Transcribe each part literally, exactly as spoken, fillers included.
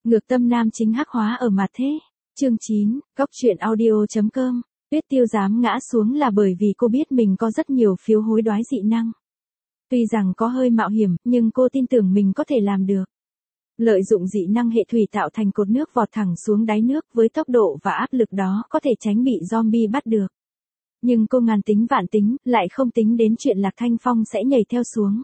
Ngược tâm nam chính hắc hóa ở mặt thế. Chương chín, Góc truyện audio.com. Tuyết Tiêu dám ngã xuống là bởi vì cô biết mình có rất nhiều phiếu hối đoái dị năng. Tuy rằng có hơi mạo hiểm, nhưng cô tin tưởng mình có thể làm được. Lợi dụng dị năng hệ thủy tạo thành cột nước vọt thẳng xuống đáy nước với tốc độ và áp lực đó có thể tránh bị zombie bắt được. Nhưng cô ngàn tính vạn tính, lại không tính đến chuyện Lạc Thanh Phong sẽ nhảy theo xuống.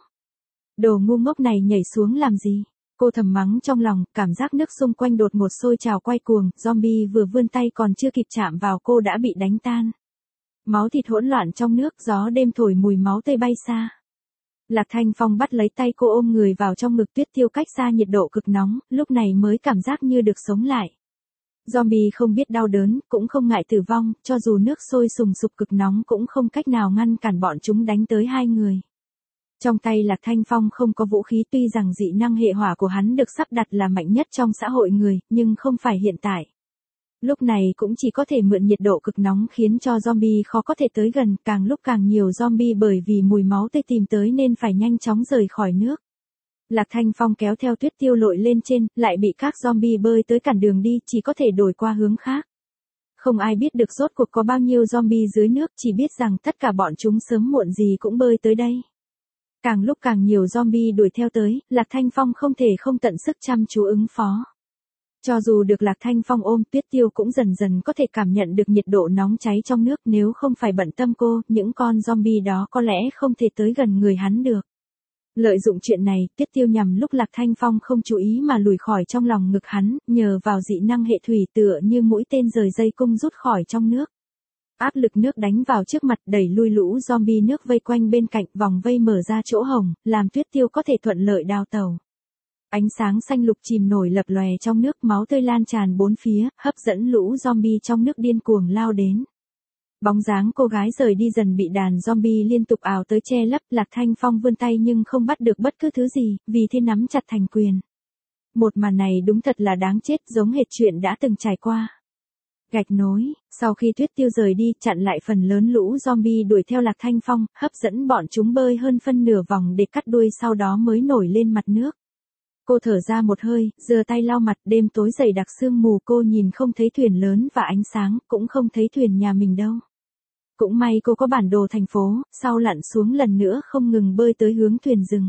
Đồ ngu ngốc này nhảy xuống làm gì? Cô thầm mắng trong lòng, cảm giác nước xung quanh đột ngột sôi trào quay cuồng, zombie vừa vươn tay còn chưa kịp chạm vào cô đã bị đánh tan. Máu thịt hỗn loạn trong nước, gió đêm thổi mùi máu tươi bay xa. Lạc Thanh Phong bắt lấy tay cô ôm người vào trong ngực. Tuyết Tiêu cách xa nhiệt độ cực nóng, lúc này mới cảm giác như được sống lại. Zombie không biết đau đớn, cũng không ngại tử vong, cho dù nước sôi sùng sục cực nóng cũng không cách nào ngăn cản bọn chúng đánh tới hai người. Trong tay Lạc Thanh Phong không có vũ khí, tuy rằng dị năng hệ hỏa của hắn được sắp đặt là mạnh nhất trong xã hội người, nhưng không phải hiện tại. Lúc này cũng chỉ có thể mượn nhiệt độ cực nóng khiến cho zombie khó có thể tới gần, càng lúc càng nhiều zombie bởi vì mùi máu tươi tìm tới nên phải nhanh chóng rời khỏi nước. Lạc Thanh Phong kéo theo Tuyết Tiêu lội lên trên, lại bị các zombie bơi tới cản đường đi, chỉ có thể đổi qua hướng khác. Không ai biết được rốt cuộc có bao nhiêu zombie dưới nước, chỉ biết rằng tất cả bọn chúng sớm muộn gì cũng bơi tới đây. Càng lúc càng nhiều zombie đuổi theo tới, Lạc Thanh Phong không thể không tận sức chăm chú ứng phó. Cho dù được Lạc Thanh Phong ôm, Tuyết Tiêu cũng dần dần có thể cảm nhận được nhiệt độ nóng cháy trong nước, nếu không phải bận tâm cô, những con zombie đó có lẽ không thể tới gần người hắn được. Lợi dụng chuyện này, Tuyết Tiêu nhằm lúc Lạc Thanh Phong không chú ý mà lùi khỏi trong lòng ngực hắn, nhờ vào dị năng hệ thủy tựa như mũi tên rời dây cung rút khỏi trong nước. Áp lực nước đánh vào trước mặt đẩy lui lũ zombie nước vây quanh bên cạnh, vòng vây mở ra chỗ hổng, làm Tuyết Tiêu có thể thuận lợi đào tàu. Ánh sáng xanh lục chìm nổi lập lòe trong nước, máu tươi lan tràn bốn phía, hấp dẫn lũ zombie trong nước điên cuồng lao đến. Bóng dáng cô gái rời đi dần bị đàn zombie liên tục ào tới che lấp. Lạc Thanh Phong vươn tay nhưng không bắt được bất cứ thứ gì, vì thế nắm chặt thành quyền. Một màn này đúng thật là đáng chết, giống hệt chuyện đã từng trải qua. Gạch nối, sau khi Tuyết Tiêu rời đi, chặn lại phần lớn lũ zombie đuổi theo Lạc Thanh Phong, hấp dẫn bọn chúng bơi hơn phân nửa vòng để cắt đuôi, sau đó mới nổi lên mặt nước. Cô thở ra một hơi, giơ tay lau mặt. Đêm tối dày đặc sương mù, cô nhìn không thấy thuyền lớn và ánh sáng, cũng không thấy thuyền nhà mình đâu. Cũng may cô có bản đồ thành phố, sau lặn xuống lần nữa không ngừng bơi tới hướng thuyền rừng.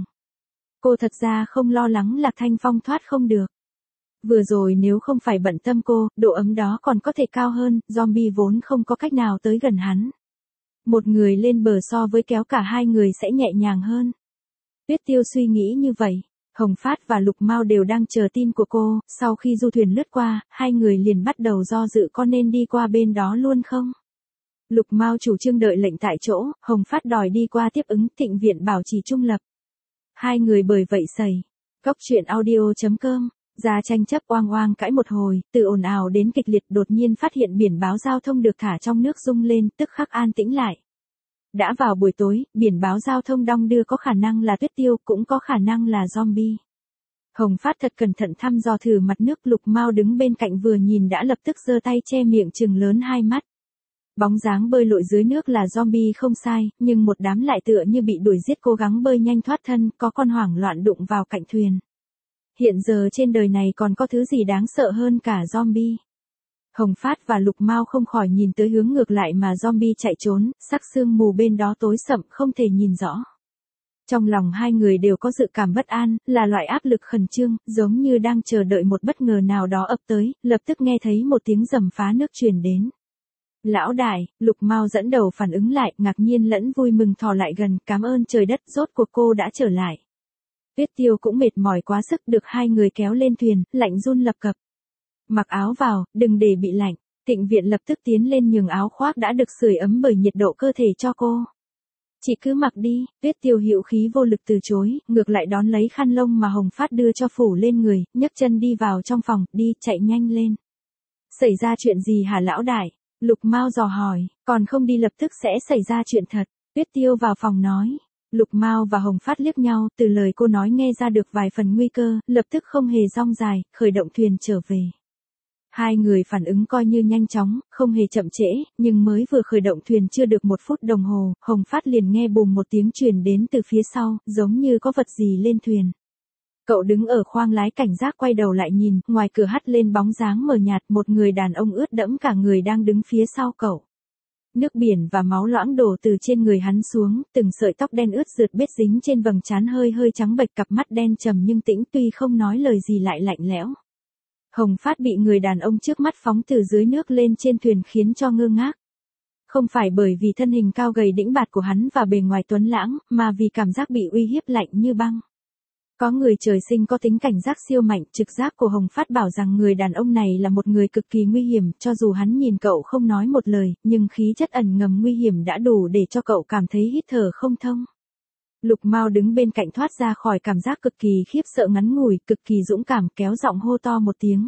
Cô thật ra không lo lắng Lạc Thanh Phong thoát không được. Vừa rồi nếu không phải bận tâm cô, độ ấm đó còn có thể cao hơn, zombie vốn không có cách nào tới gần hắn. Một người lên bờ so với kéo cả hai người sẽ nhẹ nhàng hơn. Tuyết Tiêu suy nghĩ như vậy. Hồng Phát và Lục Mao đều đang chờ tin của cô, sau khi du thuyền lướt qua, hai người liền bắt đầu do dự có nên đi qua bên đó luôn không. Lục Mao chủ trương đợi lệnh tại chỗ, Hồng Phát đòi đi qua tiếp ứng, Thịnh Viện bảo trì trung lập. Hai người bởi vậy xảy. Góc truyện audio.com, ra tranh chấp oang oang cãi một hồi, từ ồn ào đến kịch liệt, đột nhiên phát hiện biển báo giao thông được thả trong nước rung lên, tức khắc an tĩnh lại. Đã vào buổi tối, biển báo giao thông đong đưa có khả năng là Tuyết Tiêu, cũng có khả năng là zombie. Hồng Phát thật cẩn thận thăm dò thử mặt nước. Lục Mao đứng bên cạnh vừa nhìn đã lập tức giơ tay che miệng trừng lớn hai mắt. Bóng dáng bơi lội dưới nước là zombie không sai, nhưng một đám lại tựa như bị đuổi giết cố gắng bơi nhanh thoát thân, có con hoảng loạn đụng vào cạnh thuyền. Hiện giờ trên đời này còn có thứ gì đáng sợ hơn cả zombie. Hồng Phát và Lục Mao không khỏi nhìn tới hướng ngược lại mà zombie chạy trốn, sắc sương mù bên đó tối sậm không thể nhìn rõ. Trong lòng hai người đều có dự cảm bất an, là loại áp lực khẩn trương, giống như đang chờ đợi một bất ngờ nào đó ập tới, lập tức nghe thấy một tiếng rầm phá nước truyền đến. Lão đại, Lục Mao dẫn đầu phản ứng lại, ngạc nhiên lẫn vui mừng thò lại gần, cảm ơn trời đất, rốt cuộc cô đã trở lại. Tuyết Tiêu cũng mệt mỏi quá sức, được hai người kéo lên thuyền, lạnh run lập cập. Mặc áo vào, đừng để bị lạnh. Thịnh Viện lập tức tiến lên nhường áo khoác đã được sưởi ấm bởi nhiệt độ cơ thể cho cô. Chị cứ mặc đi. Tuyết Tiêu hữu khí vô lực từ chối, ngược lại đón lấy khăn lông mà Hồng Phát đưa cho phủ lên người, nhấc chân đi vào trong phòng, đi, chạy nhanh lên. Xảy ra chuyện gì hả lão đại? Lục Mao dò hỏi, còn không đi lập tức sẽ xảy ra chuyện thật. Tuyết Tiêu vào phòng nói. Lục Mao và Hồng Phát liếc nhau, từ lời cô nói nghe ra được vài phần nguy cơ, lập tức không hề rong dài, khởi động thuyền trở về. Hai người phản ứng coi như nhanh chóng, không hề chậm trễ, nhưng mới vừa khởi động thuyền chưa được một phút đồng hồ, Hồng Phát liền nghe bùm một tiếng truyền đến từ phía sau, giống như có vật gì lên thuyền. Cậu đứng ở khoang lái cảnh giác quay đầu lại nhìn, ngoài cửa hắt lên bóng dáng mờ nhạt, một người đàn ông ướt đẫm cả người đang đứng phía sau cậu. Nước biển và máu loãng đổ từ trên người hắn xuống, từng sợi tóc đen ướt rượt bết dính trên vầng trán hơi hơi trắng bệch, cặp mắt đen trầm nhưng tĩnh, tuy không nói lời gì lại lạnh lẽo. Hồng Phát bị người đàn ông trước mắt phóng từ dưới nước lên trên thuyền khiến cho ngơ ngác. Không phải bởi vì thân hình cao gầy đĩnh bạt của hắn và bề ngoài tuấn lãng, mà vì cảm giác bị uy hiếp lạnh như băng. Có người trời sinh có tính cảnh giác siêu mạnh, trực giác của Hồng Phát bảo rằng người đàn ông này là một người cực kỳ nguy hiểm, cho dù hắn nhìn cậu không nói một lời, nhưng khí chất ẩn ngầm nguy hiểm đã đủ để cho cậu cảm thấy hít thở không thông. Lục Mao đứng bên cạnh thoát ra khỏi cảm giác cực kỳ khiếp sợ ngắn ngủi, cực kỳ dũng cảm, kéo giọng hô to một tiếng.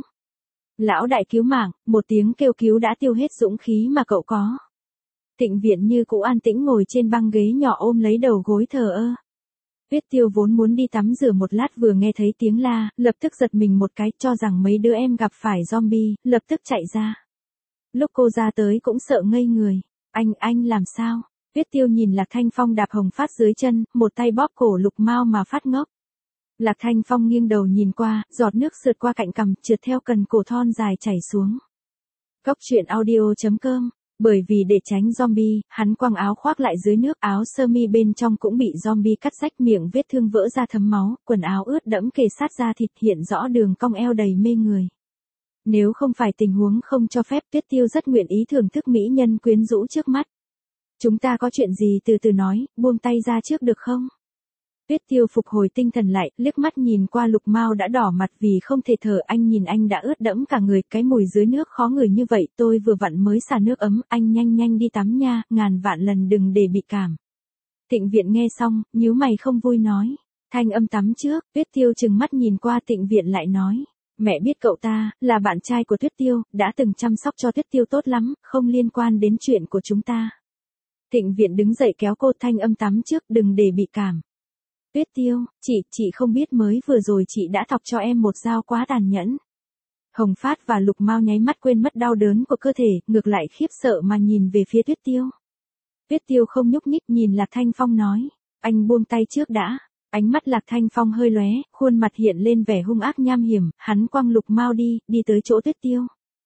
Lão đại cứu mạng, một tiếng kêu cứu đã tiêu hết dũng khí mà cậu có. Tịnh Viện như cũ an tĩnh ngồi trên băng ghế nhỏ ôm lấy đầu gối thờ ơ. Tuyết Tiêu vốn muốn đi tắm rửa một lát vừa nghe thấy tiếng la, lập tức giật mình một cái, cho rằng mấy đứa em gặp phải zombie, lập tức chạy ra. Lúc cô ra tới cũng sợ ngây người. Anh, anh làm sao? Tuyết Tiêu nhìn Lạc Thanh Phong đạp Hồng Phát dưới chân, một tay bóp cổ Lục Mao mà phát ngốc. Lạc Thanh Phong nghiêng đầu nhìn qua, giọt nước sượt qua cạnh cằm, trượt theo cần cổ thon dài chảy xuống. Cốc truyện audio chấm com. Bởi vì để tránh zombie, hắn quăng áo khoác lại dưới nước, áo sơ mi bên trong cũng bị zombie cắt rách, miệng vết thương vỡ ra thấm máu, quần áo ướt đẫm kề sát da thịt, hiện rõ đường cong eo đầy mê người. Nếu không phải tình huống không cho phép, Tuyết Tiêu rất nguyện ý thưởng thức mỹ nhân quyến rũ trước mắt. Chúng ta có chuyện gì từ từ nói, buông tay ra trước được không? Tuyết Tiêu phục hồi tinh thần lại, liếc mắt nhìn qua Lục Mao đã đỏ mặt vì không thể thở, anh nhìn anh đã ướt đẫm cả người, cái mùi dưới nước khó ngửi như vậy, tôi vừa vặn mới xả nước ấm, anh nhanh nhanh đi tắm nha, ngàn vạn lần đừng để bị cảm. Tịnh Viện nghe xong, nhíu mày không vui nói, thanh âm tắm trước. Tuyết Tiêu trừng mắt nhìn qua Tịnh Viện lại nói, mẹ biết cậu ta, là bạn trai của Tuyết Tiêu, đã từng chăm sóc cho Tuyết Tiêu tốt lắm, không liên quan đến chuyện của chúng ta. Tịnh Viện đứng dậy kéo cô, thanh âm tắm trước, đừng để bị cảm. Tuyết Tiêu, chị, chị không biết mới vừa rồi chị đã thọc cho em một dao quá tàn nhẫn. Hồng Phát và Lục Mao nháy mắt quên mất đau đớn của cơ thể, ngược lại khiếp sợ mà nhìn về phía Tuyết Tiêu. Tuyết Tiêu không nhúc nhích, nhìn Lạc Thanh Phong nói, anh buông tay trước đã. Ánh mắt Lạc Thanh Phong hơi lóe, khuôn mặt hiện lên vẻ hung ác nham hiểm, hắn quăng Lục Mao đi, đi tới chỗ Tuyết Tiêu.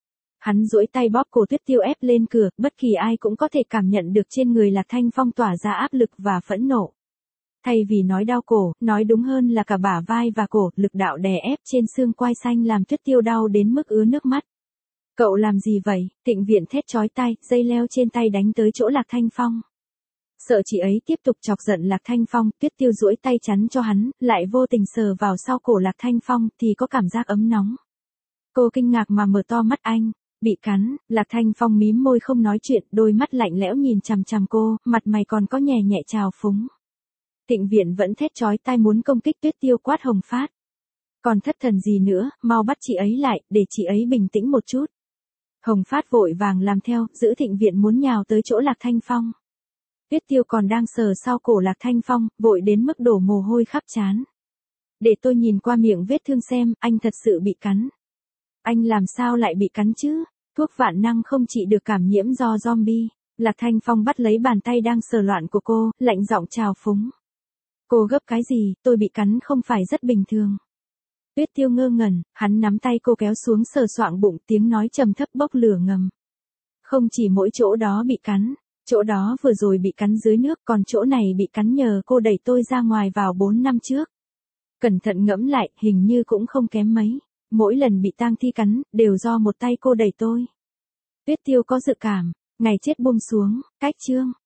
Hắn duỗi tay bóp cổ Tuyết Tiêu ép lên cửa, bất kỳ ai cũng có thể cảm nhận được trên người Lạc Thanh Phong tỏa ra áp lực và phẫn nộ. Thay vì nói đau cổ, nói đúng hơn là cả bả vai và cổ, lực đạo đè ép trên xương quai xanh làm Tuyết Tiêu đau đến mức ứa nước mắt. Cậu làm gì vậy? Tịnh Viện thét chói tai, dây leo trên tay đánh tới chỗ Lạc Thanh Phong. Sợ chị ấy tiếp tục chọc giận Lạc Thanh Phong, Tuyết Tiêu duỗi tay chắn cho hắn, lại vô tình sờ vào sau cổ Lạc Thanh Phong thì có cảm giác ấm nóng. Cô kinh ngạc mà mở to mắt, anh bị cắn. Lạc Thanh Phong mím môi không nói chuyện, đôi mắt lạnh lẽo nhìn chằm chằm cô, mặt mày còn có nhẹ nhẹ trào phúng. Tịnh Viện vẫn thét chói tai muốn công kích Tuyết Tiêu, quát Hồng Phát. Còn thất thần gì nữa, mau bắt chị ấy lại, để chị ấy bình tĩnh một chút. Hồng Phát vội vàng làm theo, giữ Tịnh Viện muốn nhào tới chỗ Lạc Thanh Phong. Tuyết Tiêu còn đang sờ sau cổ Lạc Thanh Phong, vội đến mức đổ mồ hôi khắp trán. Để tôi nhìn qua miệng vết thương xem, anh thật sự bị cắn. Anh làm sao lại bị cắn chứ? Thuốc vạn năng không trị được cảm nhiễm do zombie. Lạc Thanh Phong bắt lấy bàn tay đang sờ loạn của cô, lạnh giọng trào phúng. Cô gấp cái gì, tôi bị cắn không phải rất bình thường. Tuyết Tiêu ngơ ngẩn, hắn nắm tay cô kéo xuống sờ soạng bụng, tiếng nói trầm thấp bốc lửa ngầm. Không chỉ mỗi chỗ đó bị cắn, chỗ đó vừa rồi bị cắn dưới nước, còn chỗ này bị cắn nhờ cô đẩy tôi ra ngoài vào bốn năm trước. Cẩn thận ngẫm lại, hình như cũng không kém mấy. Mỗi lần bị tang thi cắn, đều do một tay cô đẩy tôi. Tuyết Tiêu có dự cảm, ngày chết buông xuống, cách chương.